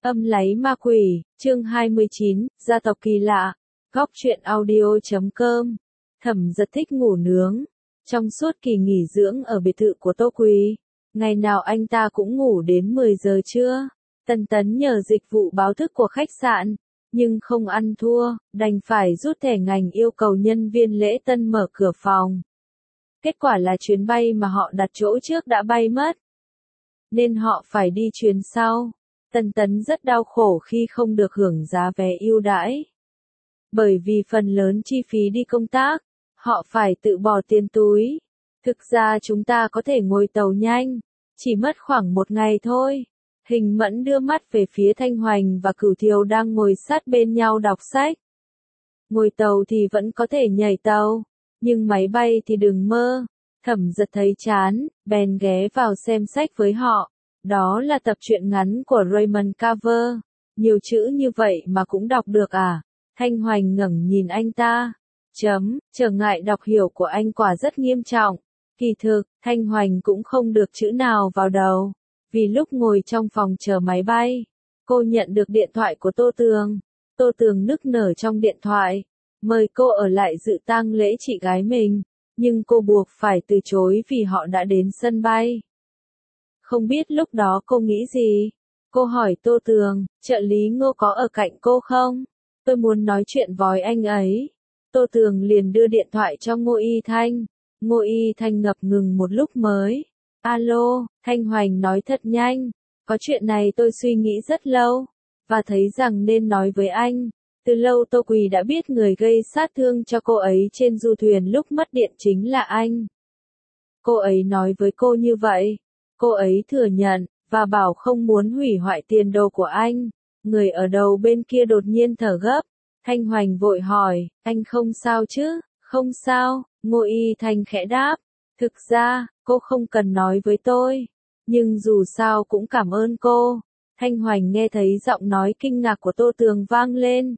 Âm láy ma quỷ, chương 29, gia tộc kỳ lạ, góc truyện audio.com. Thẩm Giật thích ngủ nướng. Trong suốt kỳ nghỉ dưỡng ở biệt thự của Tô Quỳ, ngày nào anh ta cũng ngủ đến 10 giờ trưa. Tần Tấn nhờ dịch vụ báo thức của khách sạn, nhưng không ăn thua, đành phải rút thẻ ngành yêu cầu nhân viên lễ tân mở cửa phòng. Kết quả là chuyến bay mà họ đặt chỗ trước đã bay mất, nên họ phải đi chuyến sau. Tần Tấn rất đau khổ khi không được hưởng giá vé ưu đãi. Bởi vì phần lớn chi phí đi công tác, họ phải tự bỏ tiền túi. Thực ra chúng ta có thể ngồi tàu nhanh, chỉ mất khoảng 1 ngày thôi. Hình Mẫn đưa mắt về phía Thanh Hoành và Cửu Thiều đang ngồi sát bên nhau đọc sách. Ngồi tàu thì vẫn có thể nhảy tàu, nhưng máy bay thì đừng mơ. Thẩm Giật thấy chán, bèn ghé vào xem sách với họ. Đó là tập truyện ngắn của Raymond Carver. Nhiều chữ như vậy mà cũng đọc được à? Thanh Hoành ngẩng nhìn anh ta. Trở ngại đọc hiểu của anh quả rất nghiêm trọng. Kỳ thực, Thanh Hoành cũng không được chữ nào vào đầu. Vì lúc ngồi trong phòng chờ máy bay, cô nhận được điện thoại của Tô Tường. Tô Tường nức nở trong điện thoại, mời cô ở lại dự tang lễ chị gái mình. Nhưng cô buộc phải từ chối vì họ đã đến sân bay. Không biết lúc đó cô nghĩ gì? Cô hỏi Tô Tường, trợ lý Ngô có ở cạnh cô không? Tôi muốn nói chuyện với anh ấy. Tô Tường liền đưa điện thoại cho Ngô Y Thanh. Ngô Y Thanh ngập ngừng một lúc mới. Alo, Thanh Hoành nói thật nhanh. Có chuyện này tôi suy nghĩ rất lâu, và thấy rằng nên nói với anh. Từ lâu Tô Quỳ đã biết người gây sát thương cho cô ấy trên du thuyền lúc mất điện chính là anh. Cô ấy nói với cô như vậy. Cô ấy thừa nhận, và bảo không muốn hủy hoại tiền đồ của anh. Người ở đầu bên kia đột nhiên thở gấp. Thanh Hoành vội hỏi, anh không sao chứ? Không sao, Ngô Y Thanh khẽ đáp. Thực ra, cô không cần nói với tôi. Nhưng dù sao cũng cảm ơn cô. Thanh Hoành nghe thấy giọng nói kinh ngạc của Tô Tường vang lên.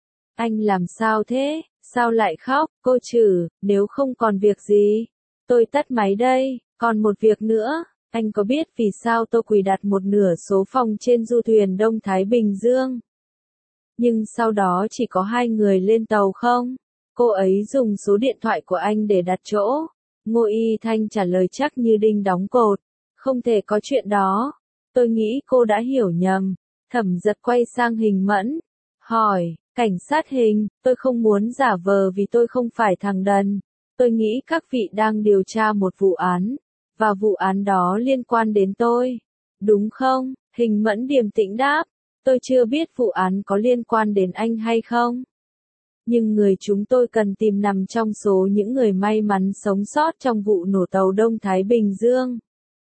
Anh làm sao thế? Sao lại khóc? Cô trừ, nếu không còn việc gì, tôi tắt máy đây. Còn một việc nữa. Anh có biết vì sao Tô Quỳ đặt một nửa số phòng trên du thuyền Đông Thái Bình Dương? Nhưng sau đó chỉ có 2 người lên tàu không? Cô ấy dùng số điện thoại của anh để đặt chỗ. Ngô Y Thanh trả lời chắc như đinh đóng cột. Không thể có chuyện đó. Tôi nghĩ cô đã hiểu nhầm. Thẩm Giật quay sang Hình Mẫn. Hỏi, cảnh sát Hình, tôi không muốn giả vờ vì tôi không phải thằng đần. Tôi nghĩ các vị đang điều tra một vụ án. Và vụ án đó liên quan đến tôi. Đúng không? Hình Mẫn điềm tĩnh đáp. Tôi chưa biết vụ án có liên quan đến anh hay không. Nhưng người chúng tôi cần tìm nằm trong số những người may mắn sống sót trong vụ nổ tàu Đông Thái Bình Dương.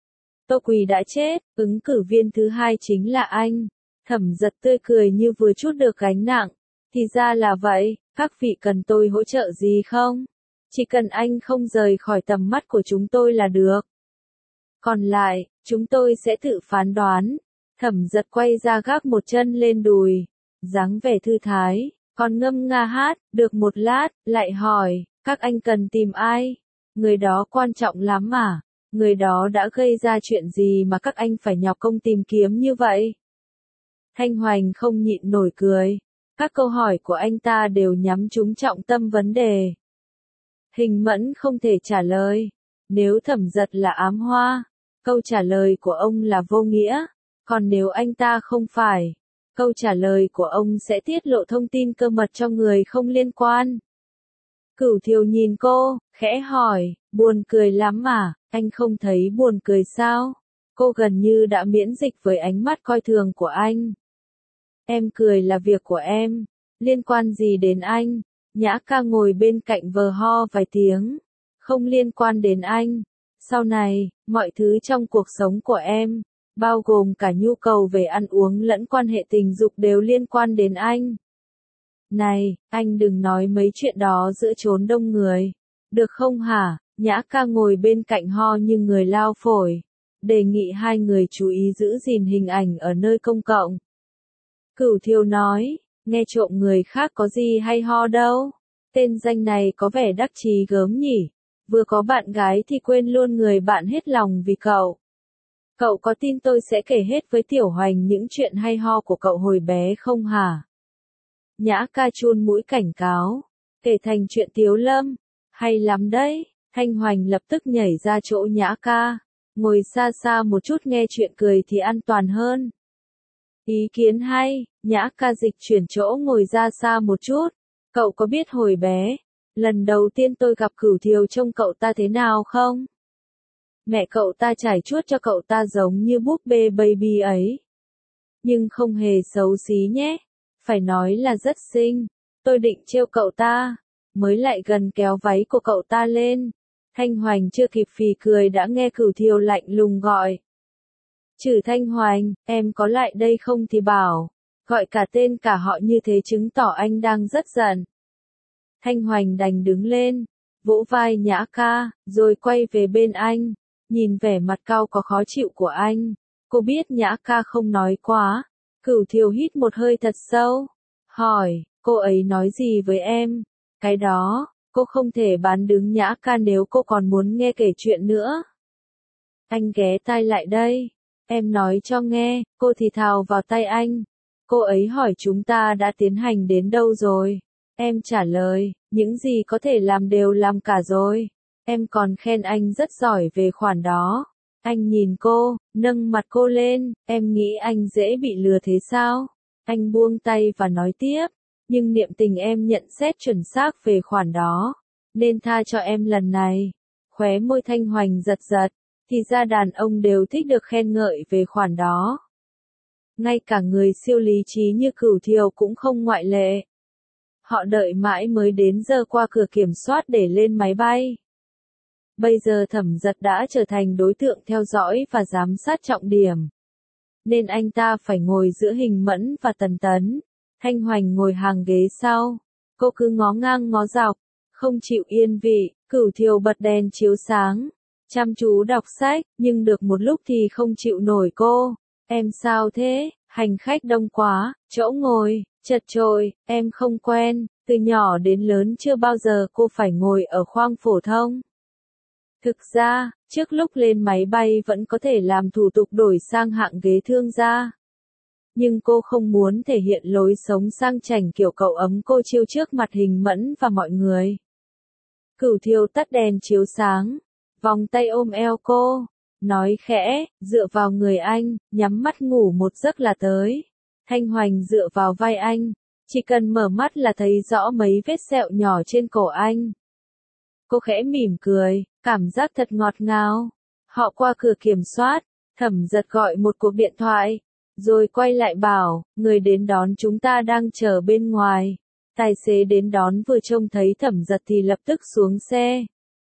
Tô Quỳ đã chết, ứng cử viên thứ 2 chính là anh. Thẩm Giật tươi cười như vừa trút được gánh nặng. Thì ra là vậy, các vị cần tôi hỗ trợ gì không? Chỉ cần anh không rời khỏi tầm mắt của chúng tôi là được. Còn lại, chúng tôi sẽ tự phán đoán. Thẩm Giật quay ra gác một chân lên đùi, dáng vẻ thư thái, còn ngâm nga hát, được một lát, lại hỏi, các anh cần tìm ai? Người đó quan trọng lắm à? Người đó đã gây ra chuyện gì mà các anh phải nhọc công tìm kiếm như vậy? Thanh Hoành không nhịn nổi cười. Các câu hỏi của anh ta đều nhắm trúng trọng tâm vấn đề. Hình Mẫn không thể trả lời. Nếu Thẩm Giật là ám hoa, câu trả lời của ông là vô nghĩa. Còn nếu anh ta không phải, câu trả lời của ông sẽ tiết lộ thông tin cơ mật cho người không liên quan. Cửu Thiều nhìn cô, khẽ hỏi, buồn cười lắm à? Anh không thấy buồn cười sao? Cô gần như đã miễn dịch với ánh mắt coi thường của anh. Em cười là việc của em, liên quan gì đến anh? Nhã Ca ngồi bên cạnh vờ ho vài tiếng. Không liên quan đến anh. Sau này, mọi thứ trong cuộc sống của em, bao gồm cả nhu cầu về ăn uống lẫn quan hệ tình dục đều liên quan đến anh. Này, anh đừng nói mấy chuyện đó giữa chốn đông người. Được không hả? Nhã Ca ngồi bên cạnh ho như người lao phổi. Đề nghị 2 người chú ý giữ gìn hình ảnh ở nơi công cộng. Cửu Thiều nói, nghe trộm người khác có gì hay ho đâu. Tên danh này có vẻ đắc chí gớm nhỉ. Vừa có bạn gái thì quên luôn người bạn hết lòng vì cậu. Cậu có tin tôi sẽ kể hết với Tiểu Hoành những chuyện hay ho của cậu hồi bé không hả? Nhã ca chun mũi cảnh cáo. Kể thành chuyện Tiếu Lâm. Hay lắm đấy. Thanh Hoành lập tức nhảy ra chỗ Nhã ca. Ngồi xa xa một chút nghe chuyện cười thì an toàn hơn. Ý kiến hay. Nhã ca dịch chuyển chỗ ngồi ra xa một chút. Cậu có biết hồi bé, lần đầu tiên tôi gặp Cửu Thiều trông cậu ta thế nào không? Mẹ cậu ta trải chuốt cho cậu ta giống như búp bê baby ấy. Nhưng không hề xấu xí nhé. Phải nói là rất xinh. Tôi định trêu cậu ta. Mới lại gần kéo váy của cậu ta lên. Thanh Hoành chưa kịp phì cười đã nghe Cửu Thiều lạnh lùng gọi. Trừ Thanh Hoành, em có lại đây không thì bảo. Gọi cả tên cả họ như thế chứng tỏ anh đang rất giận. Thanh Hoành đành đứng lên, vỗ vai Nhã ca, rồi quay về bên anh. Nhìn vẻ mặt cau có khó chịu của anh. Cô biết Nhã ca không nói quá. Cửu Thiều hít một hơi thật sâu. Hỏi, cô ấy nói gì với em? Cái đó, cô không thể bán đứng Nhã ca nếu cô còn muốn nghe kể chuyện nữa. Anh ghé tai lại đây. Em nói cho nghe, cô thì thào vào tay anh. Cô ấy hỏi chúng ta đã tiến hành đến đâu rồi. Em trả lời, những gì có thể làm đều làm cả rồi. Em còn khen anh rất giỏi về khoản đó. Anh nhìn cô, nâng mặt cô lên, em nghĩ anh dễ bị lừa thế sao? Anh buông tay và nói tiếp, nhưng niệm tình em nhận xét chuẩn xác về khoản đó. Nên tha cho em lần này. Khóe môi Thanh Hoành giật giật, thì ra đàn ông đều thích được khen ngợi về khoản đó. Ngay cả người siêu lý trí như Cửu Thiều cũng không ngoại lệ. Họ đợi mãi mới đến giờ qua cửa kiểm soát để lên máy bay. Bây giờ Thẩm Giật đã trở thành đối tượng theo dõi và giám sát trọng điểm. Nên anh ta phải ngồi giữa Hình Mẫn và Tần Tấn. Thanh Hoành ngồi hàng ghế sau. Cô cứ ngó ngang ngó dọc, không chịu yên vị. Cửu Thiều bật đèn chiếu sáng, chăm chú đọc sách, nhưng được một lúc thì không chịu nổi cô. Em sao thế? Hành khách đông quá, chỗ ngồi chật chội, em không quen, từ nhỏ đến lớn chưa bao giờ cô phải ngồi ở khoang phổ thông. Thực ra, trước lúc lên máy bay vẫn có thể làm thủ tục đổi sang hạng ghế thương gia. Nhưng cô không muốn thể hiện lối sống sang chảnh kiểu cậu ấm cô chiêu trước mặt Hình Mẫn và mọi người. Cửu Thiều tắt đèn chiếu sáng, vòng tay ôm eo cô, nói khẽ, dựa vào người anh, nhắm mắt ngủ một giấc là tới. Thanh Hoành dựa vào vai anh, chỉ cần mở mắt là thấy rõ mấy vết sẹo nhỏ trên cổ anh. Cô khẽ mỉm cười, cảm giác thật ngọt ngào. Họ qua cửa kiểm soát, Thẩm Giật gọi một cuộc điện thoại, rồi quay lại bảo, người đến đón chúng ta đang chờ bên ngoài. Tài xế đến đón vừa trông thấy Thẩm Giật thì lập tức xuống xe.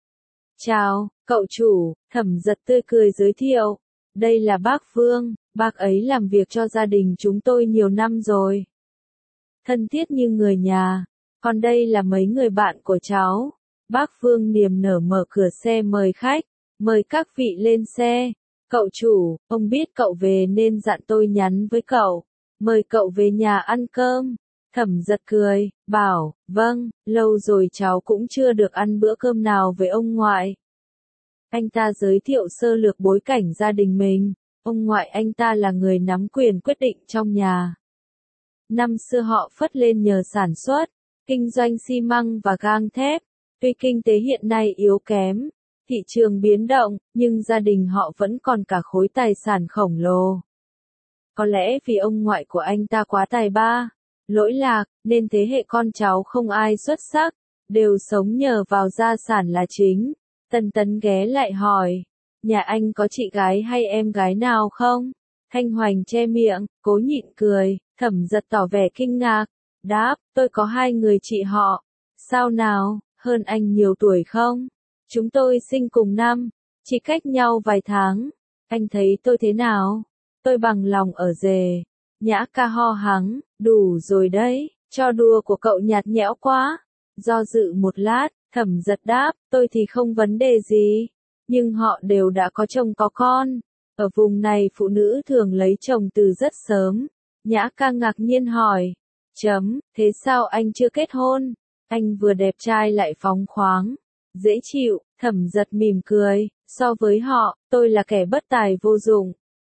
Chào, cậu chủ, Thẩm Giật tươi cười giới thiệu. Đây là bác Vương, bác ấy làm việc cho gia đình chúng tôi nhiều năm rồi. Thân thiết như người nhà, còn đây là mấy người bạn của cháu. Bác Vương niềm nở mở cửa xe mời khách, mời các vị lên xe. Cậu chủ, ông biết cậu về nên dặn tôi nhắn với cậu, mời cậu về nhà ăn cơm. Thẩm Giật cười, bảo, vâng, lâu rồi cháu cũng chưa được ăn bữa cơm nào với ông ngoại. Anh ta giới thiệu sơ lược bối cảnh gia đình mình, ông ngoại anh ta là người nắm quyền quyết định trong nhà. Năm xưa họ phất lên nhờ sản xuất, kinh doanh xi măng và gang thép, tuy kinh tế hiện nay yếu kém, thị trường biến động, nhưng gia đình họ vẫn còn cả khối tài sản khổng lồ. Có lẽ vì ông ngoại của anh ta quá tài ba, lỗi lạc, nên thế hệ con cháu không ai xuất sắc, đều sống nhờ vào gia sản là chính. Tần Tấn ghé lại hỏi, nhà anh có chị gái hay em gái nào không? Thanh Hoành che miệng, cố nhịn cười, Thẩm Giật tỏ vẻ kinh ngạc, đáp, tôi có 2 người chị họ. Sao nào, hơn anh nhiều tuổi không? Chúng tôi sinh cùng năm, chỉ cách nhau vài tháng. Anh thấy tôi thế nào? Tôi bằng lòng ở rể. Nhã ca ho hắng, đủ rồi đấy, cho đùa của cậu nhạt nhẽo quá. Do dự một lát, Thẩm Giật đáp, tôi thì không vấn đề gì. Nhưng họ đều đã có chồng có con. Ở vùng này phụ nữ thường lấy chồng từ rất sớm. Nhã ca ngạc nhiên hỏi. Thế sao anh chưa kết hôn? Anh vừa đẹp trai lại phóng khoáng. Dễ chịu, Thẩm Giật mỉm cười. So với họ, tôi là kẻ bất tài vô dụng.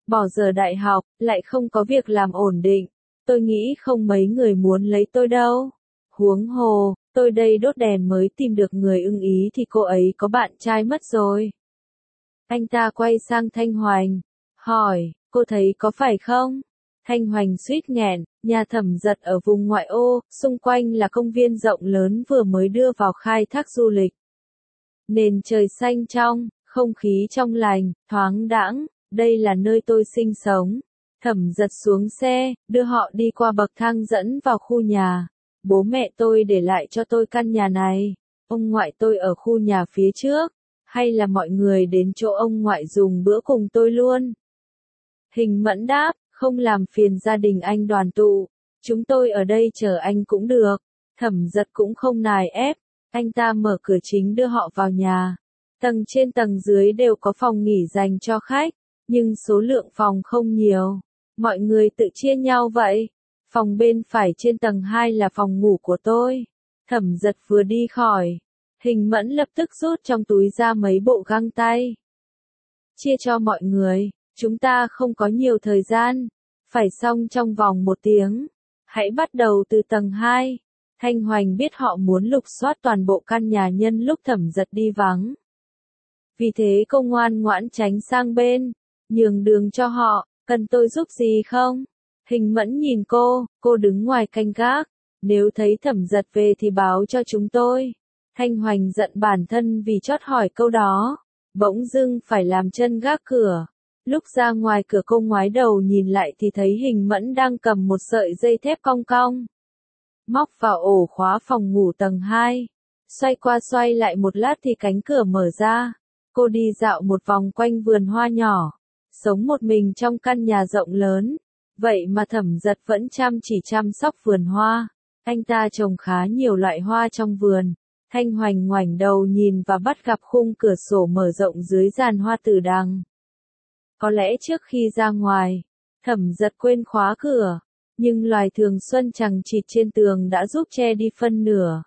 bỏ giờ đại học, lại không có việc làm ổn định. Tôi nghĩ không mấy người muốn lấy tôi đâu. Huống hồ, tôi đây đốt đèn mới tìm được người ưng ý thì cô ấy có bạn trai mất rồi. Anh ta quay sang Thanh Hoành, hỏi, cô thấy có phải không? Thanh Hoành suýt nghẹn, nhà Thẩm Dật ở vùng ngoại ô, xung quanh là công viên rộng lớn vừa mới đưa vào khai thác du lịch. Nền trời xanh trong, không khí trong lành, thoáng đãng, đây là nơi tôi sinh sống. Thẩm Dật xuống xe, đưa họ đi qua bậc thang dẫn vào khu nhà. Bố mẹ tôi để lại cho tôi căn nhà này. Ông ngoại tôi ở khu nhà phía trước. Hay là mọi người đến chỗ ông ngoại dùng bữa cùng tôi luôn? Hình Mẫn đáp, không làm phiền gia đình anh đoàn tụ. Chúng tôi ở đây chờ anh cũng được. Thẩm Dật cũng không nài ép. Anh ta mở cửa chính đưa họ vào nhà. Tầng trên tầng dưới đều có phòng nghỉ dành cho khách. Nhưng số lượng phòng không nhiều. Mọi người tự chia nhau vậy. Phòng bên phải trên tầng 2 là phòng ngủ của tôi. Thẩm Dật vừa đi khỏi. Hình Mẫn lập tức rút trong túi ra mấy bộ găng tay. Chia cho mọi người, chúng ta không có nhiều thời gian. Phải xong trong vòng 1 tiếng. Hãy bắt đầu từ tầng 2. Thanh Hoành biết họ muốn lục soát toàn bộ căn nhà nhân lúc Thẩm Dật đi vắng. Vì thế cô ngoan ngoãn tránh sang bên, nhường đường cho họ. Cần tôi giúp gì không? Hình Mẫn nhìn cô đứng ngoài canh gác. Nếu thấy Thẩm Dật về thì báo cho chúng tôi. Thanh Hoành giận bản thân vì chót hỏi câu đó. Bỗng dưng phải làm chân gác cửa. Lúc ra ngoài cửa cô ngoái đầu nhìn lại thì thấy Hình Mẫn đang cầm một sợi dây thép cong cong. Móc vào ổ khóa phòng ngủ tầng 2. Xoay qua xoay lại một lát thì cánh cửa mở ra. Cô đi dạo một vòng quanh vườn hoa nhỏ. Sống một mình trong căn nhà rộng lớn. Vậy mà Thẩm Dật vẫn chỉ chăm sóc vườn hoa. Anh ta trồng khá nhiều loại hoa trong vườn. Thanh Hoành ngoảnh đầu nhìn và bắt gặp khung cửa sổ mở rộng dưới giàn hoa tử đằng. Có lẽ trước khi ra ngoài, Thẩm Dật quên khóa cửa. Nhưng loài thường xuân chằng chịt trên tường đã giúp che đi phân nửa.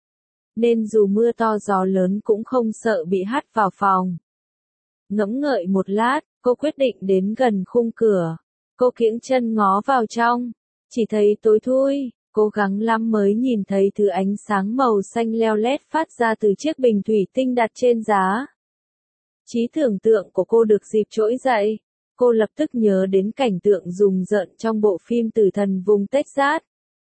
Nên dù mưa to gió lớn cũng không sợ bị hắt vào phòng. Ngẫm ngợi một lát, cô quyết định đến gần khung cửa. Cô kiễng chân ngó vào trong. Chỉ thấy tối thui, cố gắng lắm mới nhìn thấy thứ ánh sáng màu xanh leo lét phát ra từ chiếc bình thủy tinh đặt trên giá. Trí tưởng tượng của cô được dịp trỗi dậy. Cô lập tức nhớ đến cảnh tượng rùng rợn trong bộ phim Tử Thần vùng Texas.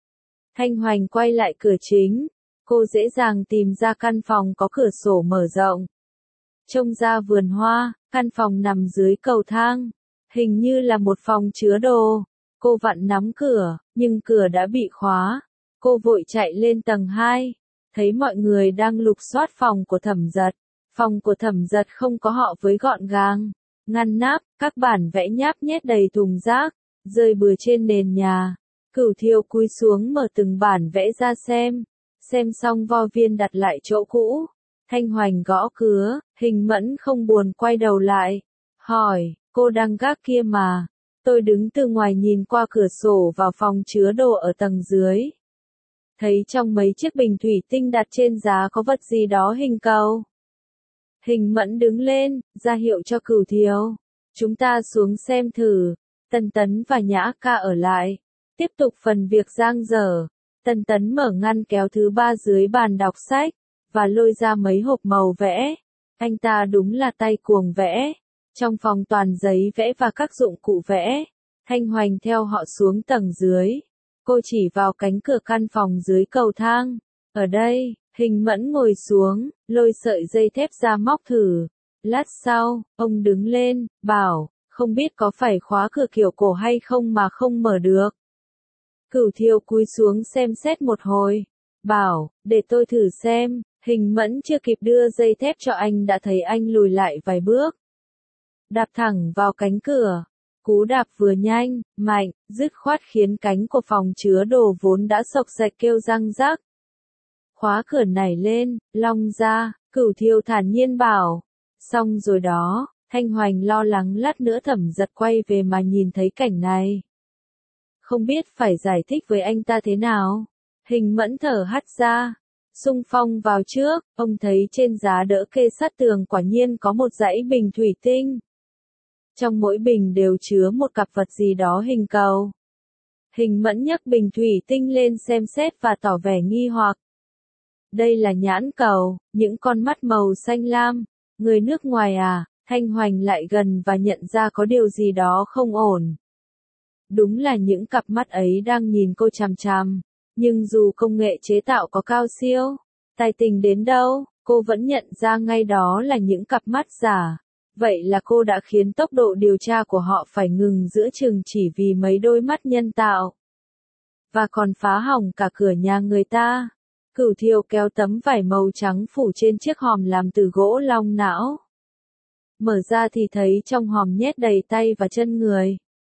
Thanh Hoành quay lại cửa chính. Cô dễ dàng tìm ra căn phòng có cửa sổ mở rộng. Trông ra vườn hoa, căn phòng nằm dưới cầu thang. Hình như là một phòng chứa đồ. Cô vặn nắm cửa, nhưng cửa đã bị khóa. Cô vội chạy lên tầng 2. Thấy mọi người đang lục soát phòng của Thẩm Dật. Phòng của Thẩm Dật không có họ với gọn gàng. Ngăn nắp, các bản vẽ nháp nhét đầy thùng rác, rơi bừa trên nền nhà. Cửu Thiêu cúi xuống mở từng bản vẽ ra xem. Xem xong vo viên đặt lại chỗ cũ. Thanh Hoành gõ cửa, Hình Mẫn không buồn quay đầu lại. Hỏi, cô đang gác kia mà. Tôi đứng từ ngoài nhìn qua cửa sổ vào phòng chứa đồ ở tầng dưới. Thấy trong mấy chiếc bình thủy tinh đặt trên giá có vật gì đó hình cầu. Hình Mẫn đứng lên, ra hiệu cho Cửu Thiêu. Chúng ta xuống xem thử. Tân Tấn và Nhã Ca ở lại. Tiếp tục phần việc dang dở. Tân Tấn mở ngăn kéo thứ 3 dưới bàn đọc sách. Và lôi ra mấy hộp màu vẽ. Anh ta đúng là tay cuồng vẽ. Trong phòng toàn giấy vẽ và các dụng cụ vẽ. Thanh Hoành theo họ xuống tầng dưới. Cô chỉ vào cánh cửa căn phòng dưới cầu thang. Ở đây, Hình Mẫn ngồi xuống, lôi sợi dây thép ra móc thử. Lát sau, ông đứng lên, bảo, không biết có phải khóa cửa kiểu cổ hay không mà không mở được. Cửu Thiêu cúi xuống xem xét một hồi. Bảo, để tôi thử xem. Hình Mẫn chưa kịp đưa dây thép cho anh đã thấy anh lùi lại vài bước. Đạp thẳng vào cánh cửa. Cú đạp vừa nhanh, mạnh, dứt khoát khiến cánh của phòng chứa đồ vốn đã xộc xệch kêu răng rắc. Khóa cửa nảy lên, long ra, Cửu Thiêu thản nhiên bảo. Xong rồi đó, Thanh Hoành lo lắng lát nữa Thẩm Dật quay về mà nhìn thấy cảnh này. Không biết phải giải thích với anh ta thế nào. Hình Mẫn thở hắt ra. Xung phong vào trước, ông thấy trên giá đỡ kê sát tường quả nhiên có một dãy bình thủy tinh. Trong mỗi bình đều chứa một cặp vật gì đó hình cầu. Hình Mẫn nhấc bình thủy tinh lên xem xét và tỏ vẻ nghi hoặc. Đây là nhãn cầu, những con mắt màu xanh lam. Người nước ngoài à? Thanh Hoành lại gần và nhận ra có điều gì đó không ổn. Đúng là những cặp mắt ấy đang nhìn cô chằm chằm. Nhưng dù công nghệ chế tạo có cao siêu, tài tình đến đâu, cô vẫn nhận ra ngay đó là những cặp mắt giả. Vậy là cô đã khiến tốc độ điều tra của họ phải ngừng giữa chừng chỉ vì mấy đôi mắt nhân tạo. Và còn phá hỏng cả cửa nhà người ta. Cửu Thiều kéo tấm vải màu trắng phủ trên chiếc hòm làm từ gỗ long não. Mở ra thì thấy trong hòm nhét đầy tay và chân người.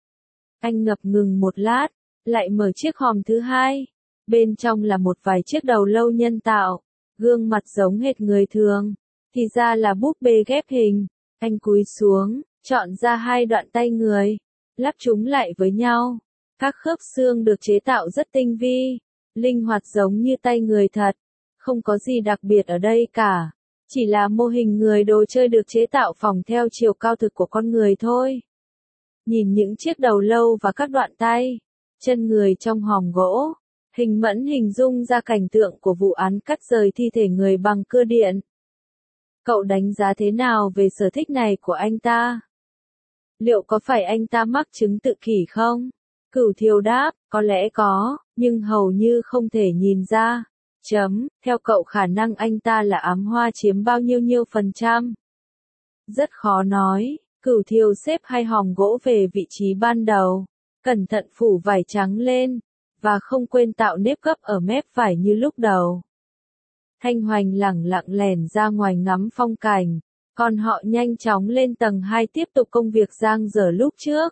Anh ngập ngừng một lát, lại mở chiếc hòm thứ hai. Bên trong là một vài chiếc đầu lâu nhân tạo, gương mặt giống hệt người thường. Thì ra là búp bê ghép hình. Anh cúi xuống, chọn ra hai đoạn tay người, lắp chúng lại với nhau. Các khớp xương được chế tạo rất tinh vi, linh hoạt giống như tay người thật. Không có gì đặc biệt ở đây cả. Chỉ là mô hình người đồ chơi được chế tạo phỏng theo chiều cao thực của con người thôi. Nhìn những chiếc đầu lâu và các đoạn tay, chân người trong hòm gỗ, Hình Mẫn hình dung ra cảnh tượng của vụ án cắt rời thi thể người bằng cưa điện. Cậu đánh giá thế nào về sở thích này của anh ta? Liệu có phải anh ta mắc chứng tự kỷ không? Cửu Thiều đáp, có lẽ có, nhưng hầu như không thể nhìn ra. Theo cậu khả năng anh ta là ám hoa chiếm bao nhiêu %? Rất khó nói. Cửu Thiều xếp hai hòm gỗ về vị trí ban đầu, cẩn thận phủ vải trắng lên, và không quên tạo nếp gấp ở mép vải như lúc đầu. Thanh Hoành lẳng lặng lẻn ra ngoài ngắm phong cảnh, còn họ nhanh chóng lên tầng 2 tiếp tục công việc dang dở lúc trước.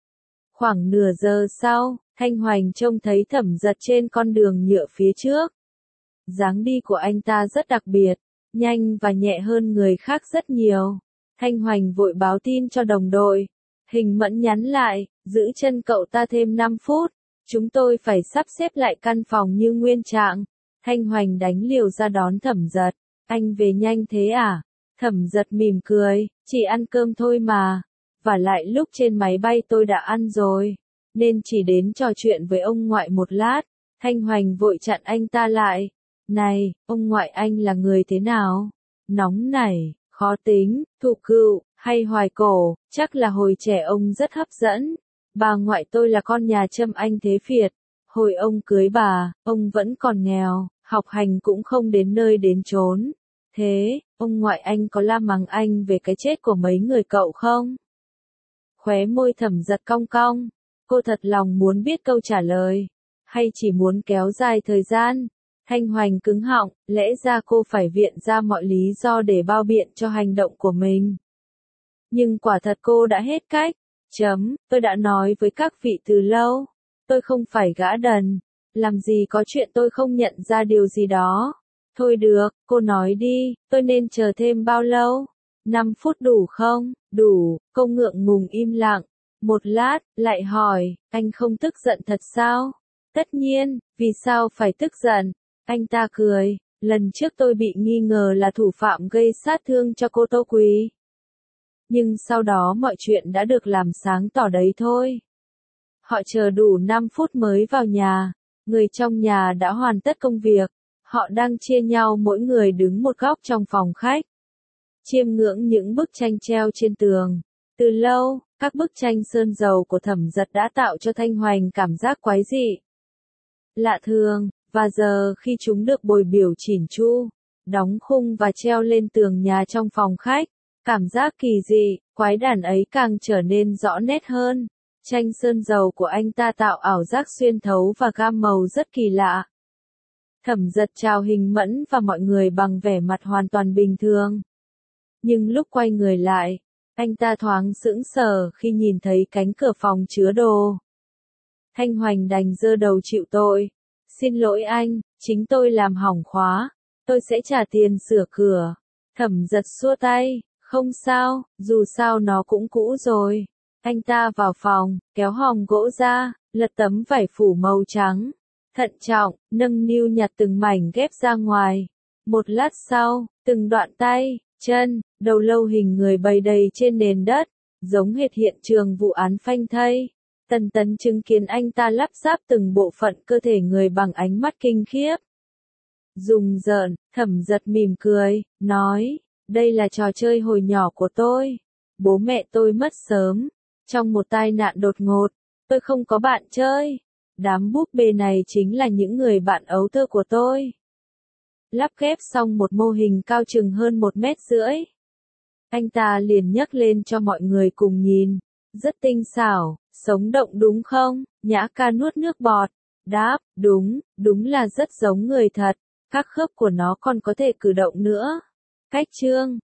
Khoảng nửa giờ sau, Thanh Hoành trông thấy Thẩm Giật trên con đường nhựa phía trước. Dáng đi của anh ta rất đặc biệt, nhanh và nhẹ hơn người khác rất nhiều. Thanh Hoành vội báo tin cho đồng đội. Hình Mẫn nhắn lại, giữ chân cậu ta thêm 5 phút. Chúng tôi phải sắp xếp lại căn phòng như nguyên trạng. Thanh Hoành đánh liều ra đón Thẩm Giật. Anh về nhanh thế à? Thẩm Giật mỉm cười, chỉ ăn cơm thôi mà. Và lại lúc trên máy bay tôi đã ăn rồi, nên chỉ đến trò chuyện với ông ngoại một lát. Thanh Hoành vội chặn anh ta lại. Này, ông ngoại anh là người thế nào? Nóng nảy, khó tính, thụ cựu, hay hoài cổ? Chắc là hồi trẻ ông rất hấp dẫn. Bà ngoại tôi là con nhà Trâm Anh Thế Việt. Hồi ông cưới bà, ông vẫn còn nghèo, học hành cũng không đến nơi đến chốn. Thế, ông ngoại anh có la mắng anh về cái chết của mấy người cậu không? Khóe môi Thẩm Giật cong cong. Cô thật lòng muốn biết câu trả lời, hay chỉ muốn kéo dài thời gian? Thanh Hoành cứng họng, lẽ ra cô phải viện ra mọi lý do để bao biện cho hành động của mình. Nhưng quả thật cô đã hết cách. Tôi đã nói với các vị từ lâu, tôi không phải gã đần. Làm gì có chuyện tôi không nhận ra điều gì đó. Thôi được, cô nói đi, tôi nên chờ thêm bao lâu? 5 phút đủ không? Đủ, cô ngượng ngùng im lặng. Một lát, lại hỏi, anh không tức giận thật sao? Tất nhiên, vì sao phải tức giận? Anh ta cười, lần trước tôi bị nghi ngờ là thủ phạm gây sát thương cho cô Tô Quý. Nhưng sau đó mọi chuyện đã được làm sáng tỏ đấy thôi. Họ chờ đủ 5 phút mới vào nhà. Người trong nhà đã hoàn tất công việc. Họ đang chia nhau mỗi người đứng một góc trong phòng khách. Chiêm ngưỡng những bức tranh treo trên tường. Từ lâu, các bức tranh sơn dầu của Thẩm Giật đã tạo cho Thanh Hoành cảm giác quái dị, lạ thường, và giờ khi chúng được bồi biểu chỉn chu, đóng khung và treo lên tường nhà trong phòng khách, cảm giác kỳ dị, quái đản ấy càng trở nên rõ nét hơn. Tranh sơn dầu của anh ta tạo ảo giác xuyên thấu và gam màu rất kỳ lạ. Thẩm Giật chào Hình Mẫn và mọi người bằng vẻ mặt hoàn toàn bình thường. Nhưng lúc quay người lại, anh ta thoáng sững sờ khi nhìn thấy cánh cửa phòng chứa đồ. Thanh Hoành đành giơ đầu chịu tội. Xin lỗi anh, chính tôi làm hỏng khóa. Tôi sẽ trả tiền sửa cửa. Thẩm Giật xua tay, không sao, dù sao nó cũng cũ rồi. Anh ta vào phòng, kéo hòm gỗ ra, lật tấm vải phủ màu trắng. Thận trọng, nâng niu nhặt từng mảnh ghép ra ngoài. Một lát sau, từng đoạn tay, chân, đầu lâu hình người bày đầy trên nền đất. giống hệt hiện trường vụ án phanh thây. Tần Tấn chứng kiến anh ta lắp ráp từng bộ phận cơ thể người bằng ánh mắt kinh khiếp. Rùng rợn, Thẩm Giật mỉm cười, nói, đây là trò chơi hồi nhỏ của tôi. Bố mẹ tôi mất sớm, trong một tai nạn đột ngột, tôi không có bạn chơi. Đám búp bê này chính là những người bạn ấu thơ của tôi. Lắp ghép xong một mô hình cao chừng hơn 1,5 mét. Anh ta liền nhấc lên cho mọi người cùng nhìn. Rất tinh xảo, sống động đúng không? Nhã ca nuốt nước bọt. Đáp, đúng là rất giống người thật. Các khớp của nó còn có thể cử động nữa. Cách chương